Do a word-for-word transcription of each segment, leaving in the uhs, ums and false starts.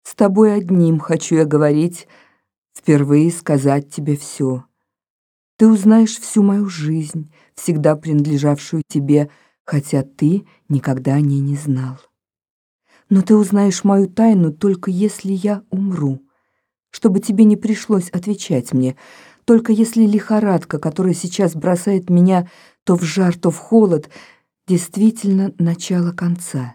С тобой одним хочу я говорить, впервые сказать тебе все. Ты узнаешь всю мою жизнь, всегда принадлежавшую тебе, хотя ты никогда о ней не знал. Но ты узнаешь мою тайну только если я умру, чтобы тебе не пришлось отвечать мне, только если лихорадка, которая сейчас бросает меня то в жар, то в холод, действительно начало конца.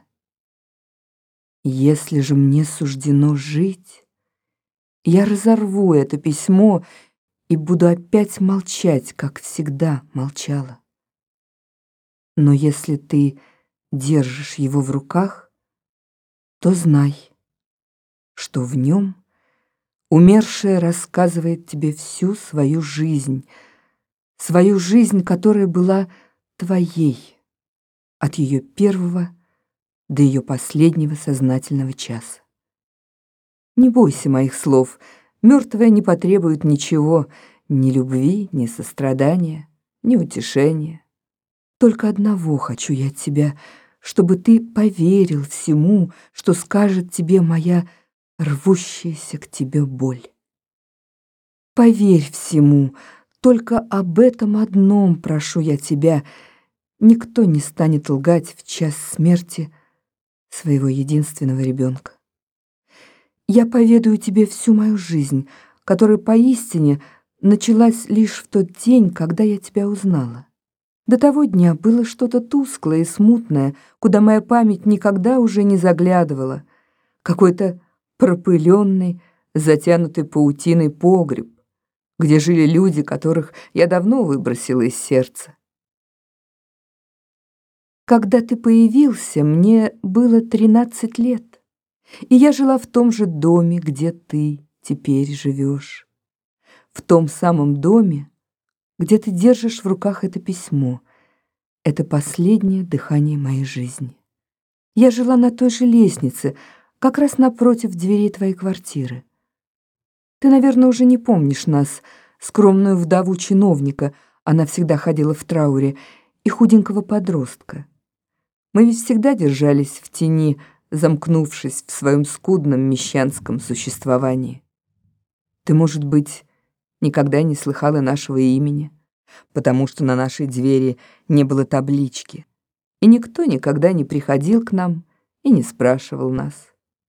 Если же мне суждено жить, я разорву это письмо и буду опять молчать, как всегда молчала. Но если ты держишь его в руках, то знай, что в нем умершая рассказывает тебе всю свою жизнь, свою жизнь, которая была твоей от ее первого до ее последнего сознательного часа. Не бойся моих слов, мертвая не потребует ничего, ни любви, ни сострадания, ни утешения. Только одного хочу я от тебя, чтобы ты поверил всему, что скажет тебе моя рвущаяся к тебе боль. Поверь всему, только об этом одном прошу я тебя. Никто не станет лгать в час смерти своего единственного ребенка. Я поведаю тебе всю мою жизнь, которая поистине началась лишь в тот день, когда я тебя узнала. До того дня было что-то тусклое и смутное, куда моя память никогда уже не заглядывала, какой-то пропыленный, затянутый паутиной погреб, где жили люди, которых я давно выбросила из сердца. Когда ты появился, мне было тринадцать лет, и я жила в том же доме, где ты теперь живешь, в том самом доме, где ты держишь в руках это письмо. Это последнее дыхание моей жизни. Я жила на той же лестнице, как раз напротив дверей твоей квартиры. Ты, наверное, уже не помнишь нас, скромную вдову чиновника, она всегда ходила в трауре, и худенького подростка. Мы ведь всегда держались в тени, замкнувшись в своем скудном мещанском существовании. Ты, может быть, никогда не слыхала нашего имени, потому что на нашей двери не было таблички, и никто никогда не приходил к нам и не спрашивал нас.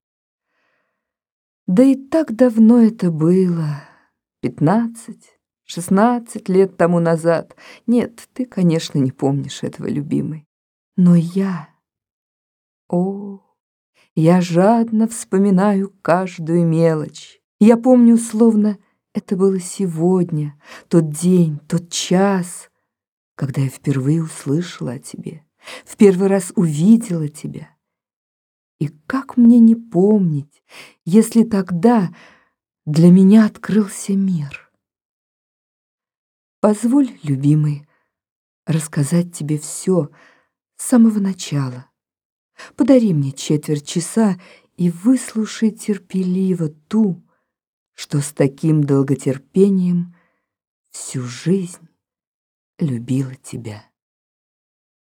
Да и так давно это было, пятнадцать, шестнадцать лет тому назад. Нет, ты, конечно, не помнишь этого, любимый. Но я, о, я жадно вспоминаю каждую мелочь. Я помню, словно это было сегодня, тот день, тот час, когда я впервые услышала о тебе, в первый раз увидела тебя. И как мне не помнить, если тогда для меня открылся мир? Позволь, любимый, рассказать тебе все с самого начала. Подари мне четверть часа и выслушай терпеливо ту, что с таким долготерпением всю жизнь любила тебя.